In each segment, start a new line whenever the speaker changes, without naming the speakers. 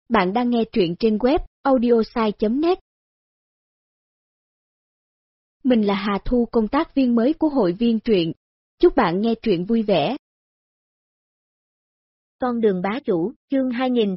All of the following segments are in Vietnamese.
Bạn đang nghe truyện trên web audiosai.net. Mình là Hà Thu, công tác viên mới của hội viên truyện. Chúc bạn nghe truyện vui vẻ.
Con đường bá chủ, chương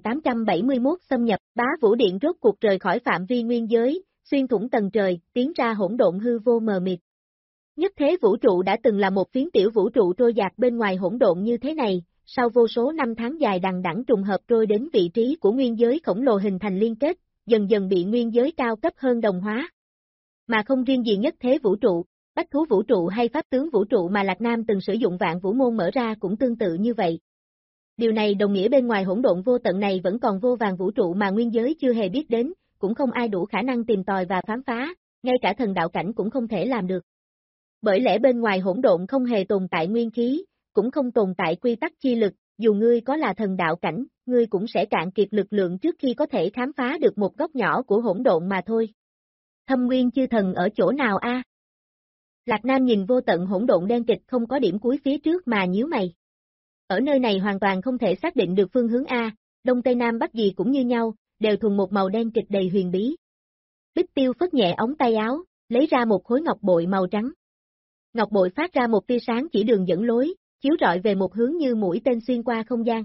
2871 xâm nhập, Bá Vũ Điện rốt cuộc rời khỏi phạm vi nguyên giới, xuyên thủng tầng trời, tiến ra hỗn độn hư vô mờ mịt. Nhất thế vũ trụ đã từng là một phiến tiểu vũ trụ trôi dạt bên ngoài hỗn độn như thế này, sau vô số năm tháng dài đằng đẵng trùng hợp trôi đến vị trí của nguyên giới khổng lồ hình thành liên kết, dần dần bị nguyên giới cao cấp hơn đồng hóa. Mà không riêng gì nhất thế vũ trụ, bách thú vũ trụ hay pháp tướng vũ trụ mà Lạc Nam từng sử dụng vạn vũ môn mở ra cũng tương tự như vậy. Điều này đồng nghĩa bên ngoài hỗn độn vô tận này vẫn còn vô vàn vũ trụ mà nguyên giới chưa hề biết đến, cũng không ai đủ khả năng tìm tòi và khám phá, ngay cả thần đạo cảnh cũng không thể làm được. Bởi lẽ bên ngoài hỗn độn không hề tồn tại nguyên khí, cũng không tồn tại quy tắc chi lực, dù ngươi có là thần đạo cảnh, ngươi cũng sẽ cạn kiệt lực lượng trước khi có thể khám phá được một góc nhỏ của hỗn độn mà thôi. Thâm Nguyên chư thần ở chỗ nào a? Lạc Nam nhìn vô tận hỗn độn đen kịch không có điểm cuối phía trước mà nhíu mày. Ở nơi này hoàn toàn không thể xác định được phương hướng A, đông tây nam bắc gì cũng như nhau, đều thuần một màu đen kịch đầy huyền bí. Bích Tiêu phất nhẹ ống tay áo, lấy ra một khối ngọc bội màu trắng. Ngọc bội phát ra một tia sáng chỉ đường dẫn lối, chiếu rọi về một hướng như mũi tên xuyên qua không gian.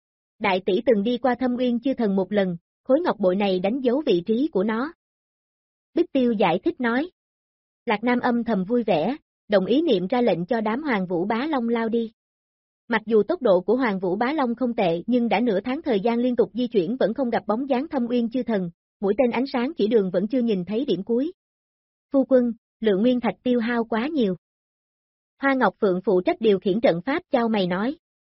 Đại tỷ từng đi qua Thâm Nguyên chư thần một lần, khối ngọc bội này đánh dấu vị trí của nó. Bích Tiêu giải thích nói. Lạc Nam âm thầm vui vẻ, đồng ý niệm ra lệnh cho đám Hoàng Vũ Bá Long lao đi. Mặc dù tốc độ của Hoàng Vũ Bá Long không tệ nhưng đã nửa tháng thời gian liên tục di chuyển vẫn không gặp bóng dáng Thâm Uyên chư thần, mũi tên ánh sáng chỉ đường vẫn chưa nhìn thấy điểm cuối. Phu quân, lượng nguyên thạch tiêu hao quá nhiều. Hoa Ngọc Phượng phụ trách điều khiển trận pháp chau mày nói.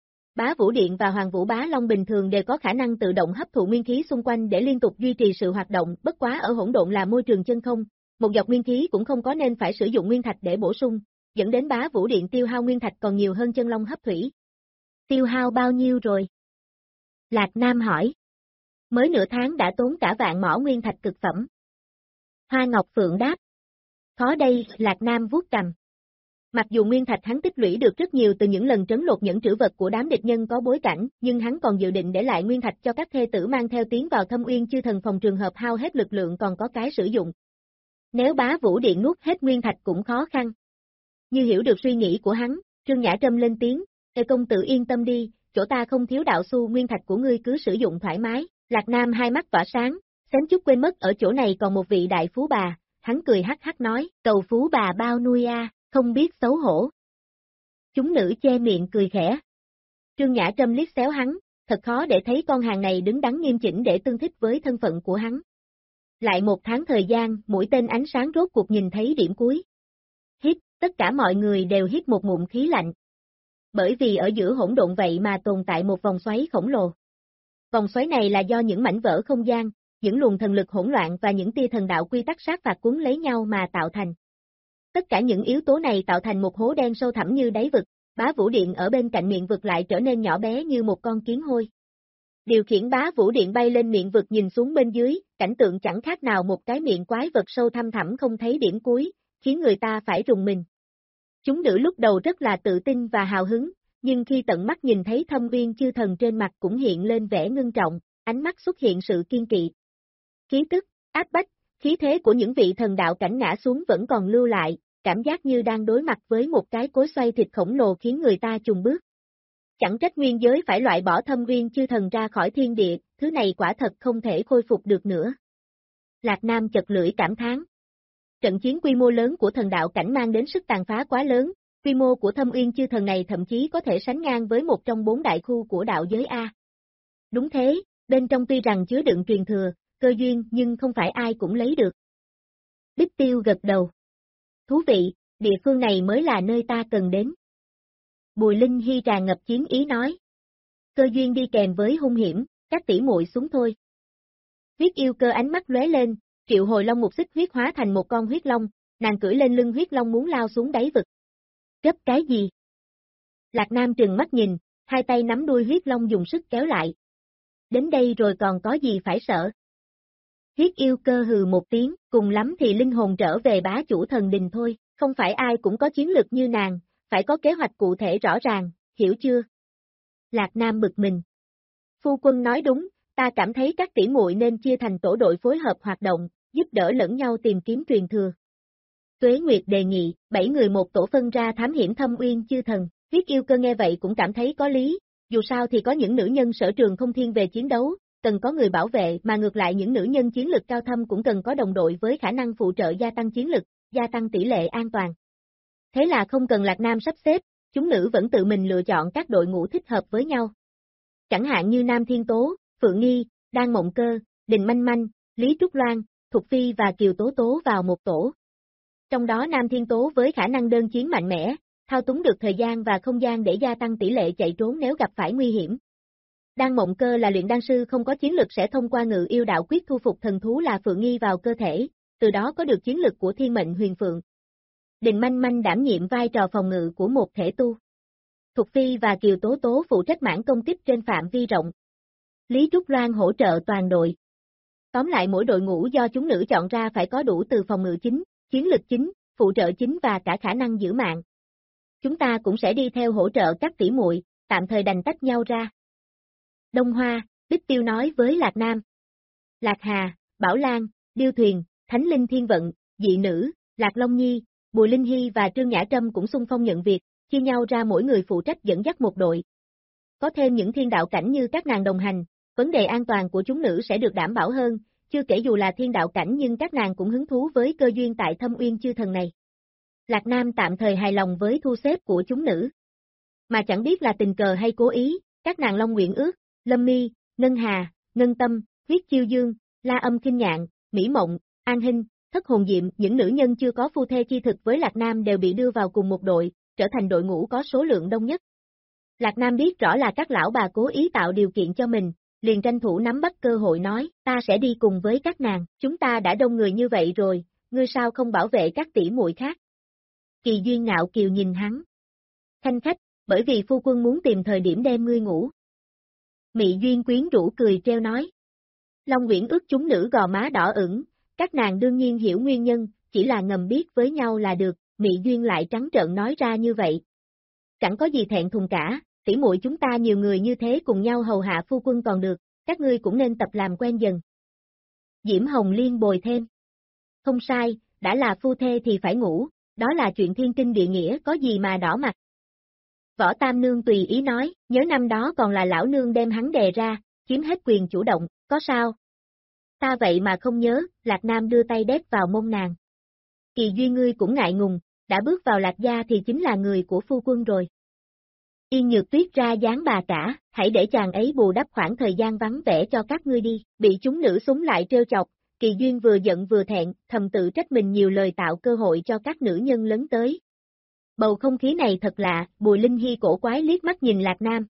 Bá Vũ Điện và Hoàng Vũ Bá Long bình thường đều có khả năng tự động hấp thụ nguyên khí xung quanh để liên tục duy trì sự hoạt động, bất quá ở hỗn độn là môi trường chân không, một giọt nguyên khí cũng không có nên phải sử dụng nguyên thạch để bổ sung, dẫn đến Bá Vũ Điện tiêu hao nguyên thạch còn nhiều hơn chân long hấp thủy. Tiêu hao bao nhiêu rồi? Lạc Nam hỏi. Mới nửa tháng đã tốn cả vạn mỏ nguyên thạch cực phẩm. Hoa Ngọc Phượng đáp. Khó đây, Lạc Nam vuốt cằm. Mặc dù nguyên thạch hắn tích lũy được rất nhiều từ những lần trấn lột những trữ vật của đám địch nhân có bối cảnh, nhưng hắn còn dự định để lại nguyên thạch cho các thê tử mang theo tiến vào Thâm Uyên chư thần phòng trường hợp hao hết lực lượng còn có cái sử dụng. Nếu Bá Vũ Điện nuốt hết nguyên thạch cũng khó khăn. Như hiểu được suy nghĩ của hắn, Trương Nhã Trâm lên tiếng, "Ê công tử yên tâm đi, chỗ ta không thiếu đạo xu nguyên thạch của ngươi cứ sử dụng thoải mái." Lạc Nam hai mắt tỏa sáng, xém chút quên mất ở chỗ này còn một vị đại phú bà, hắn cười hắc hắc nói, "Cầu phú bà bao nuôi a, không biết xấu hổ." Chúng nữ che miệng cười khẽ. Trương Nhã Trâm liếc xéo hắn, thật khó để thấy con hàng này đứng đắn nghiêm chỉnh để tương thích với thân phận của hắn. Lại một tháng thời gian, mũi tên ánh sáng rốt cuộc nhìn thấy điểm cuối. Hít, tất cả mọi người đều hít một ngụm khí lạnh. Bởi vì ở giữa hỗn độn vậy mà tồn tại một vòng xoáy khổng lồ. Vòng xoáy này là do những mảnh vỡ không gian, những luồng thần lực hỗn loạn và những tia thần đạo quy tắc sát phạt cuốn lấy nhau mà tạo thành. Tất cả những yếu tố này tạo thành một hố đen sâu thẳm như đáy vực, Bá Vũ Điện ở bên cạnh miệng vực lại trở nên nhỏ bé như một con kiến hôi. Điều khiển Bá Vũ Điện bay lên miệng vực nhìn xuống bên dưới, cảnh tượng chẳng khác nào một cái miệng quái vật sâu thăm thẳm không thấy điểm cuối, khiến người ta phải rùng mình. Chúng nữ lúc đầu rất là tự tin và hào hứng, nhưng khi tận mắt nhìn thấy Thâm Uyên chư thần trên mặt cũng hiện lên vẻ ngưng trọng, ánh mắt xuất hiện sự kiên kỵ. Khí tức, áp bách, khí thế của những vị thần đạo cảnh ngã xuống vẫn còn lưu lại, cảm giác như đang đối mặt với một cái cối xoay thịt khổng lồ khiến người ta chùng bước. Chẳng trách nguyên giới phải loại bỏ Thâm Uyên chư thần ra khỏi thiên địa, thứ này quả thật không thể khôi phục được nữa. Lạc Nam chật lưỡi cảm thán. Trận chiến quy mô lớn của thần đạo cảnh mang đến sức tàn phá quá lớn, quy mô của Thâm Uyên chư thần này thậm chí có thể sánh ngang với một trong 4 đại khu của đạo giới A. Đúng thế, bên trong tuy rằng chứa đựng truyền thừa, cơ duyên nhưng không phải ai cũng lấy được. Bích Tiêu gật đầu. Thú vị, địa phương này mới là nơi ta cần đến. Bùi Linh Hy tràn ngập chiến ý nói. Cơ duyên đi kèm với hung hiểm, các tỷ muội xuống thôi. Huyết yêu cơ ánh mắt lóe lên, triệu hồi long mục xích huyết hóa thành một con huyết long, nàng cưỡi lên lưng huyết long muốn lao xuống đáy vực. Gấp cái gì? Lạc Nam trừng mắt nhìn, hai tay nắm đuôi huyết long dùng sức kéo lại. Đến đây rồi còn có gì phải sợ? Huyết yêu cơ hừ một tiếng, cùng lắm thì linh hồn trở về bá chủ thần đình thôi, không phải ai cũng có chiến lực như nàng, phải có kế hoạch cụ thể rõ ràng, hiểu chưa? Lạc Nam bực mình. Phu quân nói đúng, Ta cảm thấy các tỷ muội nên chia thành tổ đội phối hợp hoạt động, giúp đỡ lẫn nhau tìm kiếm truyền thừa. Tuế Nguyệt đề nghị, 7 người một tổ phân ra thám hiểm Thâm Uyên chư thần, Huyết Yêu Cơ nghe vậy cũng cảm thấy có lý, dù sao thì có những nữ nhân sở trường không thiên về chiến đấu, cần có người bảo vệ mà ngược lại những nữ nhân chiến lực cao thâm cũng cần có đồng đội với khả năng phụ trợ gia tăng chiến lực, gia tăng tỷ lệ an toàn. Thế là không cần Lạc Nam sắp xếp, chúng nữ vẫn tự mình lựa chọn các đội ngũ thích hợp với nhau. Chẳng hạn như Nam Thiên Tố, Phượng Nghi, Đan Mộng Cơ, Đình Manh Manh, Lý Trúc Loan, Thục Phi và Kiều Tố Tố vào một tổ. Trong đó Nam Thiên Tố với khả năng đơn chiến mạnh mẽ, thao túng được thời gian và không gian để gia tăng tỷ lệ chạy trốn nếu gặp phải nguy hiểm. Đan Mộng Cơ là luyện đan sư không có chiến lực sẽ thông qua ngự yêu đạo quyết thu phục thần thú là Phượng Nghi vào cơ thể, từ đó có được chiến lực của thiên mệnh huyền phượng. Đình Manh Manh đảm nhiệm vai trò phòng ngự của một thể tu. Thục Phi và Kiều Tố Tố phụ trách mảng công kích trên phạm vi rộng. Lý Trúc Loan hỗ trợ toàn đội. Tóm lại mỗi đội ngũ do chúng nữ chọn ra phải có đủ từ phòng ngự chính, chiến lực chính, phụ trợ chính và cả khả năng giữ mạng. Chúng ta cũng sẽ đi theo hỗ trợ các tỷ muội, tạm thời đành tách nhau ra. Đông Hoa, Bích Tiêu nói với Lạc Nam. Lạc Hà, Bảo Lan, Điêu Thuyền, Thánh Linh Thiên Vận, Dị Nữ, Lạc Long Nhi, Bùi Linh Hy và Trương Nhã Trâm cũng xung phong nhận việc, chia nhau ra mỗi người phụ trách dẫn dắt một đội. Có thêm những thiên đạo cảnh như các nàng đồng hành, vấn đề an toàn của chúng nữ sẽ được đảm bảo hơn, chưa kể dù là thiên đạo cảnh nhưng các nàng cũng hứng thú với cơ duyên tại Thâm Uyên chư thần này. Lạc Nam tạm thời hài lòng với thu xếp của chúng nữ. Mà chẳng biết là tình cờ hay cố ý, các nàng Long Nguyện Ước, Lâm Mi, Ngân Hà, Ngân Tâm, Huyết Chiêu Dương, La Âm Kinh Nhạn, Mỹ Mộng, An Hinh, Thất Hồn Diệm, những nữ nhân chưa có phu thê chi thực với Lạc Nam đều bị đưa vào cùng một đội, trở thành đội ngũ có số lượng đông nhất. Lạc Nam biết rõ là các lão bà cố ý tạo điều kiện cho mình, liền tranh thủ nắm bắt cơ hội nói, ta sẽ đi cùng với các nàng, chúng ta đã đông người như vậy rồi, ngươi sao không bảo vệ các tỷ muội khác? Kỳ Duyên ngạo kiều nhìn hắn. Khanh khách, bởi vì phu quân muốn tìm thời điểm đem ngươi ngủ. Mị Duyên quyến rũ cười treo nói. Long Nguyễn Ước chúng nữ gò má đỏ ửng, các nàng đương nhiên hiểu nguyên nhân, chỉ là ngầm biết với nhau là được, Mị Duyên lại trắng trợn nói ra như vậy. Chẳng có gì thẹn thùng cả, tỷ muội chúng ta nhiều người như thế cùng nhau hầu hạ phu quân còn được, các ngươi cũng nên tập làm quen dần. Diễm Hồng Liên bồi thêm. Không sai, đã là phu thê thì phải ngủ, đó là chuyện thiên kinh địa nghĩa có gì mà đỏ mặt. Võ Tam Nương tùy ý nói, nhớ năm đó còn là lão nương đem hắn đè ra, chiếm hết quyền chủ động, có sao? Ta vậy mà không nhớ, Lạc Nam đưa tay đét vào mông nàng. Kỳ Duyên ngươi cũng ngại ngùng, đã bước vào Lạc gia thì chính là người của phu quân rồi. Yên Nhược Tuyết ra dáng bà cả, hãy để chàng ấy bù đắp khoảng thời gian vắng vẻ cho các ngươi đi, bị chúng nữ súng lại trêu chọc, Kỳ Duyên vừa giận vừa thẹn, thầm tự trách mình nhiều lời tạo cơ hội cho các nữ nhân lấn tới. Bầu không khí này thật lạ, Bùi Linh Hy cổ quái liếc mắt nhìn Lạc Nam.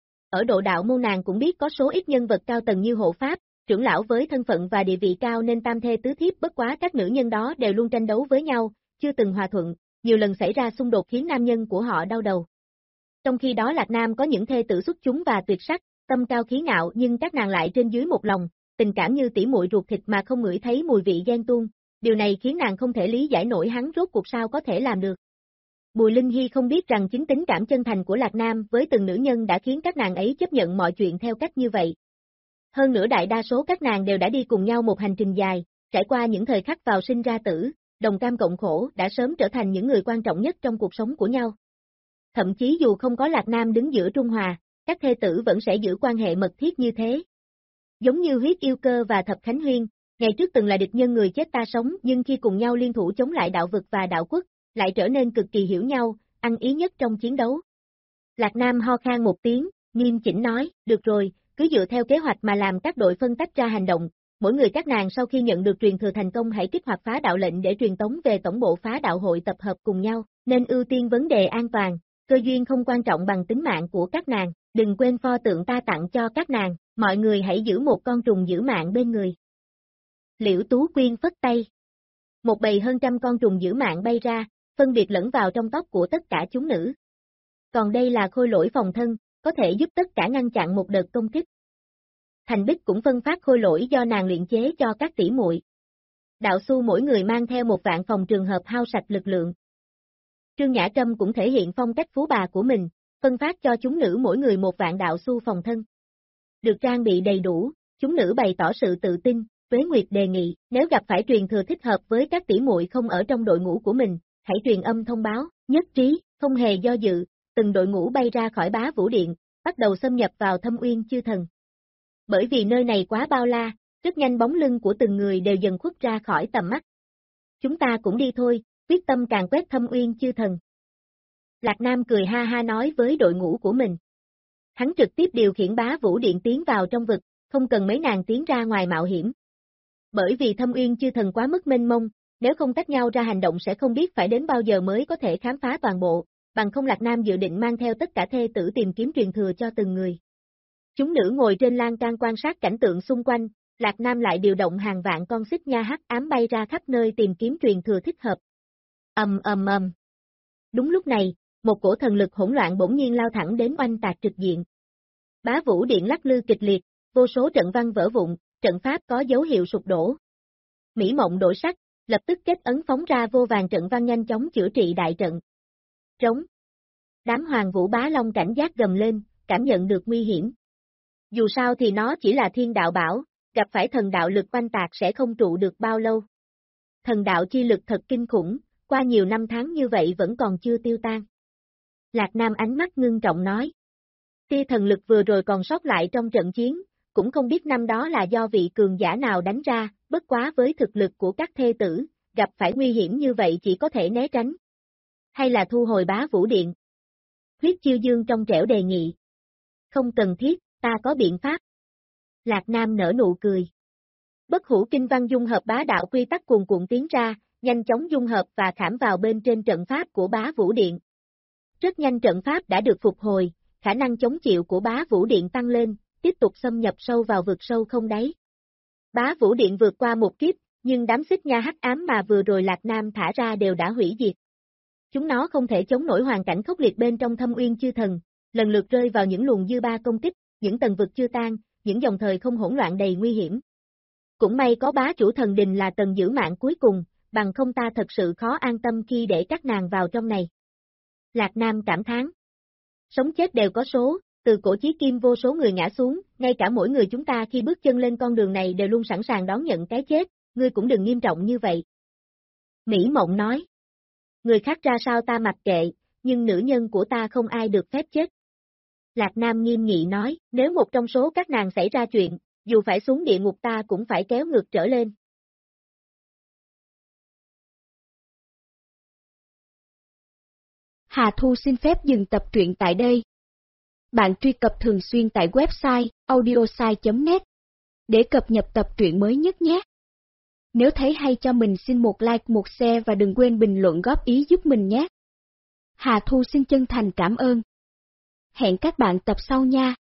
Ở độ đạo môn nàng cũng biết có số ít nhân vật cao tầng như hộ pháp, trưởng lão với thân phận và địa vị cao nên tam thê tứ thiếp bất quá các nữ nhân đó đều luôn tranh đấu với nhau, chưa từng hòa thuận, nhiều lần xảy ra xung đột khiến nam nhân của họ đau đầu. Trong khi đó Lạc Nam có những thê tử xuất chúng và tuyệt sắc, tâm cao khí ngạo nhưng các nàng lại trên dưới một lòng, tình cảm như tỉ muội ruột thịt mà không ngửi thấy mùi vị ghen tuông, điều này khiến nàng không thể lý giải nổi hắn rốt cuộc sao có thể làm được. Bùi Linh Hy không biết rằng chính tính cảm chân thành của Lạc Nam với từng nữ nhân đã khiến các nàng ấy chấp nhận mọi chuyện theo cách như vậy. Hơn nữa đại đa số các nàng đều đã đi cùng nhau một hành trình dài, trải qua những thời khắc vào sinh ra tử, đồng cam cộng khổ đã sớm trở thành những người quan trọng nhất trong cuộc sống của nhau. Thậm chí dù không có Lạc Nam đứng giữa trung hòa, các thê tử vẫn sẽ giữ quan hệ mật thiết như thế. Giống như Huyết Yêu Cơ và Thập Khánh Huyên, ngày trước từng là địch nhân người chết ta sống nhưng khi cùng nhau liên thủ chống lại đạo vực và đạo quốc, lại trở nên cực kỳ hiểu nhau, ăn ý nhất trong chiến đấu. Lạc Nam ho khan một tiếng, nghiêm chỉnh nói, được rồi, cứ dựa theo kế hoạch mà làm các đội phân tách ra hành động, mỗi người các nàng sau khi nhận được truyền thừa thành công hãy kích hoạt phá đạo lệnh để truyền tống về tổng bộ phá đạo hội tập hợp cùng nhau, nên ưu tiên vấn đề an toàn, cơ duyên không quan trọng bằng tính mạng của các nàng, đừng quên pho tượng ta tặng cho các nàng, mọi người hãy giữ một con trùng giữ mạng bên người. Liễu Tú Quyên phất tay. Một bầy hơn trăm con trùng giữ mạng bay ra, phân biệt lẫn vào trong tóc của tất cả chúng nữ. Còn đây là khôi lỗi phòng thân, có thể giúp tất cả ngăn chặn một đợt công kích. Thành Bích cũng phân phát khôi lỗi do nàng luyện chế cho các tỷ muội. Đạo Xu mỗi người mang theo một vạn phòng trường hợp hao sạch lực lượng. Trương Nhã Trâm cũng thể hiện phong cách phú bà của mình, phân phát cho chúng nữ mỗi người một vạn đạo xu phòng thân. Được trang bị đầy đủ, Chúng nữ bày tỏ sự tự tin, Tuế Nguyệt đề nghị, nếu gặp phải truyền thừa thích hợp với các tỷ muội không ở trong đội ngũ của mình, hãy truyền âm thông báo, nhất trí, không hề do dự, từng đội ngũ bay ra khỏi Bá Vũ Điện, bắt đầu xâm nhập vào Thâm Uyên Chư Thần. Bởi vì nơi này quá bao la, rất nhanh bóng lưng của từng người đều dần khuất ra khỏi tầm mắt. Chúng ta cũng đi thôi, quyết tâm càn quét Thâm Uyên Chư Thần. Lạc Nam cười ha ha nói với đội ngũ của mình. Hắn trực tiếp điều khiển Bá Vũ Điện tiến vào trong vực, không cần mấy nàng tiến ra ngoài mạo hiểm. Bởi vì Thâm Uyên Chư Thần quá mức mênh mông, nếu không tách nhau ra hành động sẽ không biết phải đến bao giờ mới có thể khám phá toàn bộ, bằng không Lạc Nam dự định mang theo tất cả thê tử tìm kiếm truyền thừa cho từng người. Chúng nữ ngồi trên lan can quan sát cảnh tượng xung quanh, Lạc Nam lại điều động hàng vạn con xích nha hắc ám bay ra khắp nơi tìm kiếm truyền thừa thích hợp. Ầm. Đúng lúc này, một cổ thần lực hỗn loạn bỗng nhiên lao thẳng đến oanh tạc trực diện. Bá Vũ Điện lắc lư kịch liệt, vô số trận văn vỡ vụn, trận pháp có dấu hiệu sụp đổ. Mỹ Mộng đổi sắc, lập tức kết ấn phóng ra vô vàn trận văn nhanh chóng chữa trị đại trận. Trống. Đám Hoàng Vũ Bá Long cảnh giác gầm lên, cảm nhận được nguy hiểm. Dù sao thì nó chỉ là thiên đạo bảo, gặp phải thần đạo lực oanh tạc sẽ không trụ được bao lâu. Thần đạo chi lực thật kinh khủng, qua nhiều năm tháng như vậy vẫn còn chưa tiêu tan. Lạc Nam ánh mắt ngưng trọng nói. Tia thần lực vừa rồi còn sót lại trong trận chiến, cũng không biết năm đó là do vị cường giả nào đánh ra, bất quá với thực lực của các thê tử, gặp phải nguy hiểm như vậy chỉ có thể né tránh. Hay là thu hồi Bá Vũ Điện? Huyết Chiêu Dương trong trẻo đề nghị. Không cần thiết, ta có biện pháp. Lạc Nam nở nụ cười. Bất hủ kinh văn dung hợp bá đạo quy tắc cuồn cuộn tiến ra, nhanh chóng dung hợp và khảm vào bên trên trận pháp của Bá Vũ Điện. Rất nhanh trận pháp đã được phục hồi, khả năng chống chịu của Bá Vũ Điện tăng lên, tiếp tục xâm nhập sâu vào vực sâu không đáy. Bá Vũ Điện vượt qua một kiếp, nhưng đám xích nha hắc ám mà vừa rồi Lạc Nam thả ra đều đã hủy diệt. Chúng nó không thể chống nổi hoàn cảnh khốc liệt bên trong Thâm Uyên Chư Thần, lần lượt rơi vào những luồng dư ba công kích, những tầng vực chưa tan, những dòng thời không hỗn loạn đầy nguy hiểm. Cũng may có bá chủ thần đình là tầng giữ mạng cuối cùng, bằng không ta thật sự khó an tâm khi để các nàng vào trong này. Lạc Nam cảm thán. Sống chết đều có số, từ cổ chí kim vô số người ngã xuống, ngay cả mỗi người chúng ta khi bước chân lên con đường này đều luôn sẵn sàng đón nhận cái chết, ngươi cũng đừng nghiêm trọng như vậy. Mỹ Mộng nói. Người khác ra sao ta mặc kệ, nhưng nữ nhân của ta không ai được phép chết. Lạc Nam nghiêm nghị nói, nếu một trong số các nàng xảy ra chuyện, dù phải xuống địa ngục ta cũng phải kéo ngược trở lên.
Hà Thu xin phép dừng tập truyện tại đây. Bạn truy cập thường xuyên tại website audiosai.net để cập nhật tập truyện mới nhất nhé. Nếu thấy hay cho mình xin một like, một share và đừng quên bình luận góp ý giúp mình nhé. Hà Thu xin chân thành cảm ơn. Hẹn các bạn tập sau nha.